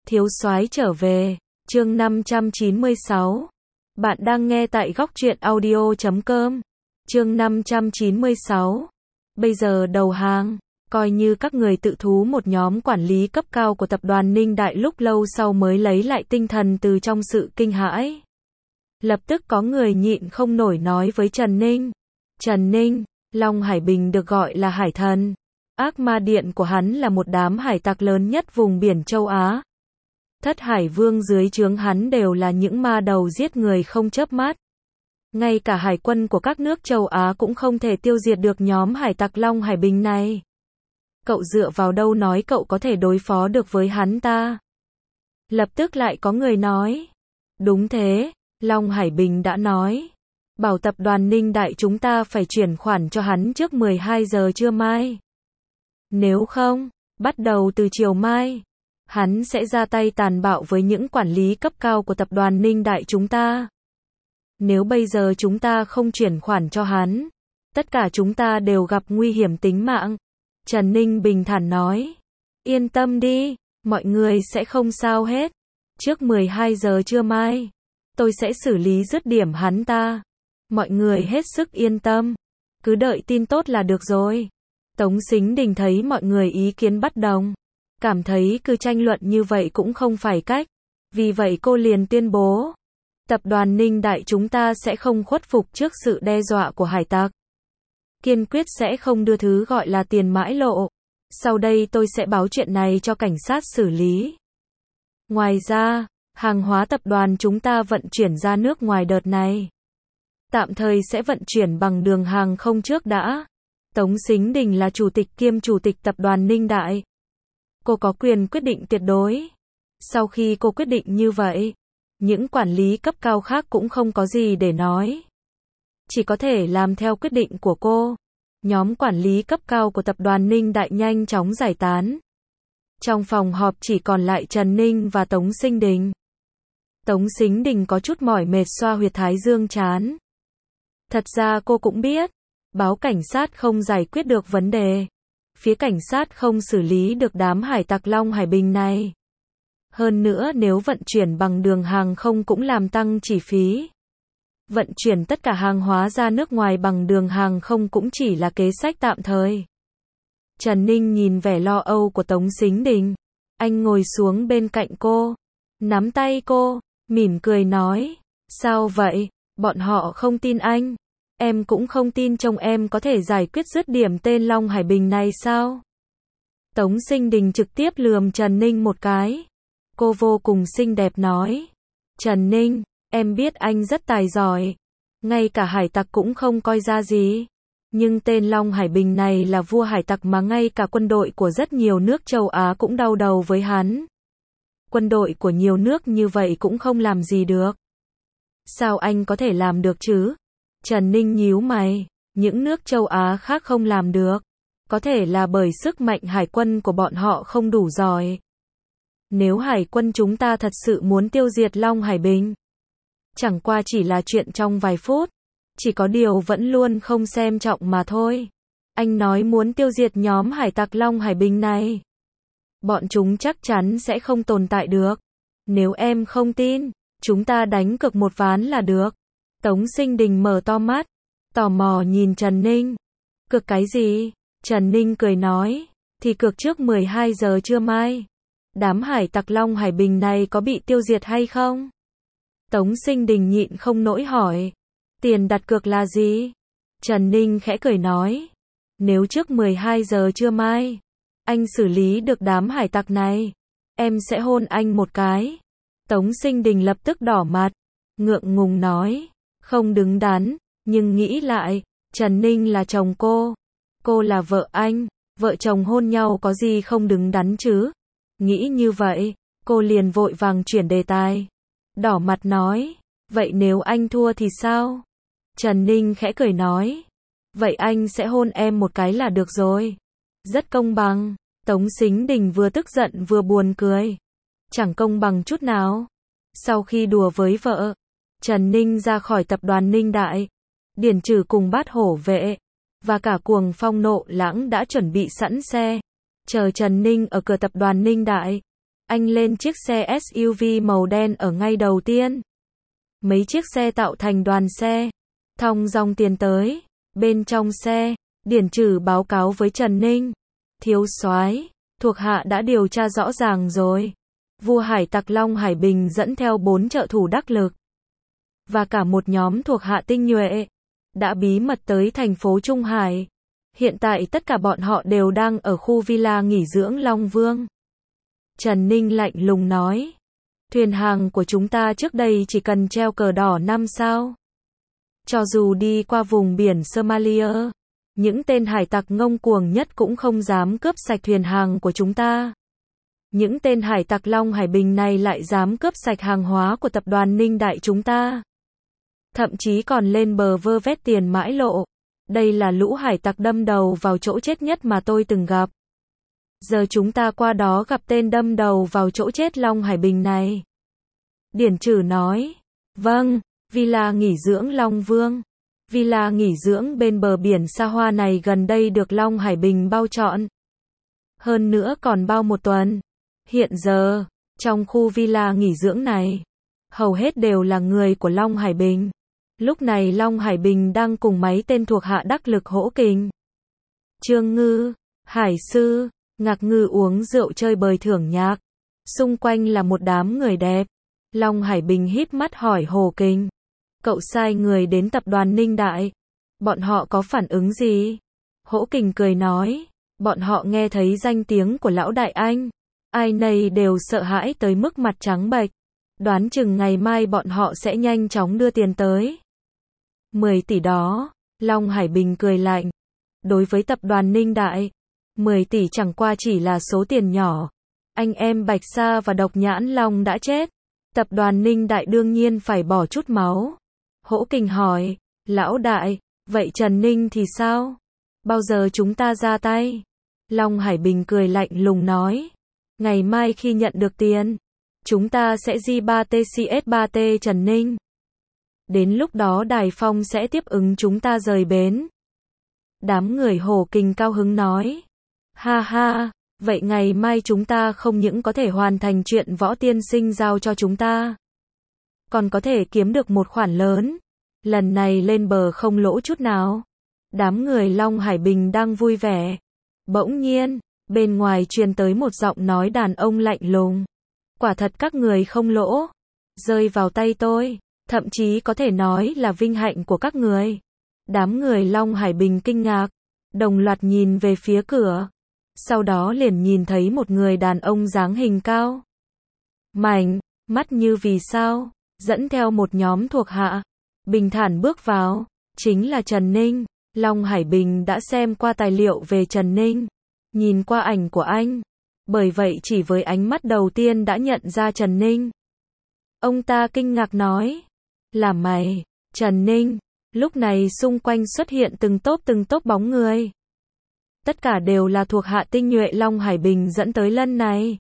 Thiếu soái trở về, chương 596. Bạn đang nghe tại góc truyện audio.com. Chương 596. Bây giờ đầu hàng, coi như các người tự thú. Một nhóm quản lý cấp cao của tập đoàn Ninh Đại lúc lâu sau mới lấy lại tinh thần từ trong sự kinh hãi. Lập tức có người nhịn không nổi nói với Trần Ninh. Trần Ninh, Long Hải Bình được gọi là hải thần. Ác ma điện của hắn là một đám hải tặc lớn nhất vùng biển châu Á. Thất Hải Vương dưới trướng hắn đều là những ma đầu giết người không chớp mắt. Ngay cả hải quân của các nước châu Á cũng không thể tiêu diệt được nhóm hải tặc Long Hải Bình này. Cậu dựa vào đâu nói cậu có thể đối phó được với hắn ta? Lập tức lại có người nói. Đúng thế, Long Hải Bình đã nói. Bảo tập đoàn Ninh Đại chúng ta phải chuyển khoản cho hắn trước 12 giờ trưa mai. Nếu không, bắt đầu từ chiều mai, hắn sẽ ra tay tàn bạo với những quản lý cấp cao của tập đoàn Ninh Đại chúng ta. Nếu bây giờ chúng ta không chuyển khoản cho hắn, tất cả chúng ta đều gặp nguy hiểm tính mạng. Trần Ninh bình thản nói. Yên tâm đi, mọi người sẽ không sao hết. Trước 12 giờ trưa mai, tôi sẽ xử lý dứt điểm hắn ta. Mọi người hết sức yên tâm. Cứ đợi tin tốt là được rồi. Tống Sính Đình thấy mọi người ý kiến bất đồng. Cảm thấy cứ tranh luận như vậy cũng không phải cách. Vì vậy cô liền tuyên bố. Tập đoàn Ninh Đại chúng ta sẽ không khuất phục trước sự đe dọa của hải tặc. Kiên quyết sẽ không đưa thứ gọi là tiền mãi lộ. Sau đây tôi sẽ báo chuyện này cho cảnh sát xử lý. Ngoài ra, hàng hóa tập đoàn chúng ta vận chuyển ra nước ngoài đợt này. Tạm thời sẽ vận chuyển bằng đường hàng không trước đã. Tống Sính Đình là chủ tịch kiêm chủ tịch tập đoàn Ninh Đại. Cô có quyền quyết định tuyệt đối. Sau khi cô quyết định như vậy, những quản lý cấp cao khác cũng không có gì để nói. Chỉ có thể làm theo quyết định của cô. Nhóm quản lý cấp cao của tập đoàn Ninh Đại nhanh chóng giải tán. Trong phòng họp chỉ còn lại Trần Ninh và Tống Sính Đình. Tống Sính Đình có chút mỏi mệt xoa huyệt thái dương trán. Thật ra cô cũng biết, báo cảnh sát không giải quyết được vấn đề. Phía cảnh sát không xử lý được đám hải tặc Long Hải Bình này. Hơn nữa nếu vận chuyển bằng đường hàng không cũng làm tăng chi phí. Vận chuyển tất cả hàng hóa ra nước ngoài bằng đường hàng không cũng chỉ là kế sách tạm thời. Trần Ninh nhìn vẻ lo âu của Tống Sính Đình. Anh ngồi xuống bên cạnh cô, nắm tay cô, mỉm cười nói. Sao vậy? Bọn họ không tin anh. Em cũng không tin chồng em có thể giải quyết dứt điểm tên Long Hải Bình này sao? Tống Sính Đình trực tiếp lườm Trần Ninh một cái. Cô vô cùng xinh đẹp nói. Trần Ninh, em biết anh rất tài giỏi. Ngay cả hải tặc cũng không coi ra gì. Nhưng tên Long Hải Bình này là vua hải tặc mà ngay cả quân đội của rất nhiều nước châu Á cũng đau đầu với hắn. Quân đội của nhiều nước như vậy cũng không làm gì được. Sao anh có thể làm được chứ? Trần Ninh nhíu mày. Những nước châu Á khác không làm được. Có thể là bởi sức mạnh hải quân của bọn họ không đủ giỏi. Nếu hải quân chúng ta thật sự muốn tiêu diệt Long Hải Bình, chẳng qua chỉ là chuyện trong vài phút. Chỉ có điều vẫn luôn không xem trọng mà thôi. Anh nói muốn tiêu diệt nhóm hải tặc Long Hải Bình này. Bọn chúng chắc chắn sẽ không tồn tại được. Nếu em không tin, chúng ta đánh cược một ván là được. Tống Sính Đình mở to mắt, tò mò nhìn Trần Ninh. Cược cái gì? Trần Ninh cười nói. Thì cược trước 12 giờ trưa mai. Đám hải tặc Long Hải Bình này có bị tiêu diệt hay không? Tống Sính Đình nhịn không nổi hỏi. Tiền đặt cược là gì? Trần Ninh khẽ cười nói. Nếu trước 12 giờ trưa mai, anh xử lý được đám hải tặc này, em sẽ hôn anh một cái. Tống Sính Đình lập tức đỏ mặt, ngượng ngùng nói. Không đứng đắn, nhưng nghĩ lại, Trần Ninh là chồng cô là vợ anh, vợ chồng hôn nhau có gì không đứng đắn chứ? Nghĩ như vậy, cô liền vội vàng chuyển đề tài. Đỏ mặt nói, vậy nếu anh thua thì sao? Trần Ninh khẽ cười nói, vậy anh sẽ hôn em một cái là được rồi. Rất công bằng. Tống Sính Đình vừa tức giận vừa buồn cười. Chẳng công bằng chút nào. Sau khi đùa với vợ, Trần Ninh ra khỏi tập đoàn Ninh Đại. Điển Trừ cùng Bát Hổ Vệ và cả Cuồng Phong Nộ Lãng đã chuẩn bị sẵn xe, chờ Trần Ninh ở cửa tập đoàn Ninh Đại. Anh lên chiếc xe SUV màu đen ở ngay đầu tiên. Mấy chiếc xe tạo thành đoàn xe, thong dong tiến tới. Bên trong xe, Điển Trừ báo cáo với Trần Ninh. Thiếu soái, thuộc hạ đã điều tra rõ ràng rồi. Vua hải tặc Long Hải Bình dẫn theo 4 trợ thủ đắc lực và cả một nhóm thuộc hạ tinh nhuệ đã bí mật tới thành phố Trung Hải. Hiện tại tất cả bọn họ đều đang ở khu villa nghỉ dưỡng Long Vương. Trần Ninh lạnh lùng nói. Thuyền hàng của chúng ta trước đây chỉ cần treo cờ đỏ 5 sao. Cho dù đi qua vùng biển Somalia, những tên hải tặc ngông cuồng nhất cũng không dám cướp sạch thuyền hàng của chúng ta. Những tên hải tặc Long Hải Bình này lại dám cướp sạch hàng hóa của tập đoàn Ninh Đại chúng ta. Thậm chí còn lên bờ vơ vét tiền mãi lộ. Đây là lũ hải tặc đâm đầu vào chỗ chết nhất mà tôi từng gặp. Giờ chúng ta qua đó gặp tên đâm đầu vào chỗ chết Long Hải Bình này. Điển Trừ nói. Vâng, villa nghỉ dưỡng Long Vương. Villa nghỉ dưỡng bên bờ biển xa hoa này gần đây được Long Hải Bình bao trọn. Hơn nữa còn bao một tuần. Hiện giờ, trong khu villa nghỉ dưỡng này, hầu hết đều là người của Long Hải Bình. Lúc này Long Hải Bình đang cùng mấy tên thuộc hạ đắc lực hỗ kình. Trương Ngư, Hải Sư, Ngạc Ngư uống rượu chơi bời thưởng nhạc. Xung quanh là một đám người đẹp. Long Hải Bình híp mắt hỏi Hồ Kình. Cậu sai người đến tập đoàn Ninh Đại. Bọn họ có phản ứng gì? Hỗ Kình cười nói. Bọn họ nghe thấy danh tiếng của lão đại anh. Ai nấy đều sợ hãi tới mức mặt trắng bệch. Đoán chừng ngày mai bọn họ sẽ nhanh chóng đưa tiền tới. 10 tỷ đó. Long Hải Bình cười lạnh. Đối với tập đoàn Ninh Đại, 10 tỷ chẳng qua chỉ là số tiền nhỏ. Anh em Bạch Sa và Độc Nhãn Long đã chết. Tập đoàn Ninh Đại đương nhiên phải bỏ chút máu. Hỗ Kình hỏi. Lão đại, vậy Trần Ninh thì sao? Bao giờ chúng ta ra tay? Long Hải Bình cười lạnh lùng nói. Ngày mai khi nhận được tiền, chúng ta sẽ J3TCS3T Trần Ninh. Đến lúc đó Đài Phong sẽ tiếp ứng chúng ta rời bến. Đám người Hồ Kình cao hứng nói. Ha ha, vậy ngày mai chúng ta không những có thể hoàn thành chuyện Võ tiên sinh giao cho chúng ta, còn có thể kiếm được một khoản lớn. Lần này lên bờ không lỗ chút nào. Đám người Long Hải Bình đang vui vẻ. Bỗng nhiên, bên ngoài truyền tới một giọng nói đàn ông lạnh lùng. Quả thật các người không lỗ. Rơi vào tay tôi, thậm chí có thể nói là vinh hạnh của các người. Đám người Long Hải Bình kinh ngạc, đồng loạt nhìn về phía cửa. Sau đó liền nhìn thấy một người đàn ông dáng hình cao, mảnh, mắt như vì sao, dẫn theo một nhóm thuộc hạ, bình thản bước vào, chính là Trần Ninh. Long Hải Bình đã xem qua tài liệu về Trần Ninh, nhìn qua ảnh của anh, bởi vậy chỉ với ánh mắt đầu tiên đã nhận ra Trần Ninh. Ông ta kinh ngạc nói, là mày, Trần Ninh. Lúc này xung quanh xuất hiện từng tốp bóng người. Tất cả đều là thuộc hạ tinh nhuệ Long Hải Bình dẫn tới lần này.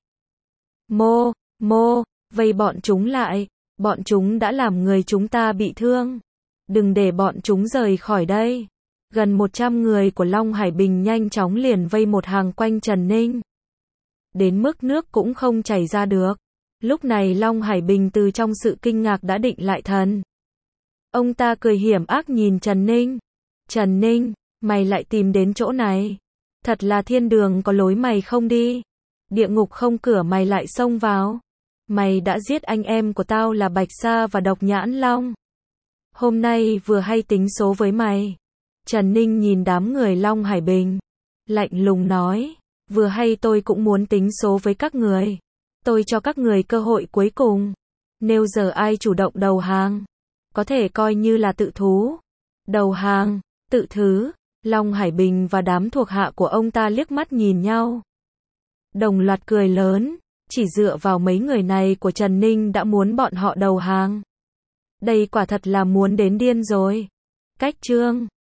Vây bọn chúng lại, bọn chúng đã làm người chúng ta bị thương. Đừng để bọn chúng rời khỏi đây. Gần 100 người của Long Hải Bình nhanh chóng liền vây một hàng quanh Trần Ninh. Đến mức nước cũng không chảy ra được. Lúc này Long Hải Bình từ trong sự kinh ngạc đã định lại thần. Ông ta cười hiểm ác nhìn Trần Ninh. Trần Ninh, mày lại tìm đến chỗ này. Thật là thiên đường có lối mày không đi. Địa ngục không cửa mày lại xông vào. Mày đã giết anh em của tao là Bạch Sa và Độc Nhãn Long. Hôm nay vừa hay tính số với mày. Trần Ninh nhìn đám người Long Hải Bình, lạnh lùng nói. Vừa hay tôi cũng muốn tính số với các người. Tôi cho các người cơ hội cuối cùng. Nếu giờ ai chủ động đầu hàng, có thể coi như là tự thú. Đầu hàng, tự thứ. Long Hải Bình và đám thuộc hạ của ông ta liếc mắt nhìn nhau, đồng loạt cười lớn. Chỉ dựa vào mấy người này của Trần Ninh đã muốn bọn họ đầu hàng. Đây quả thật là muốn đến điên rồi. Cách chương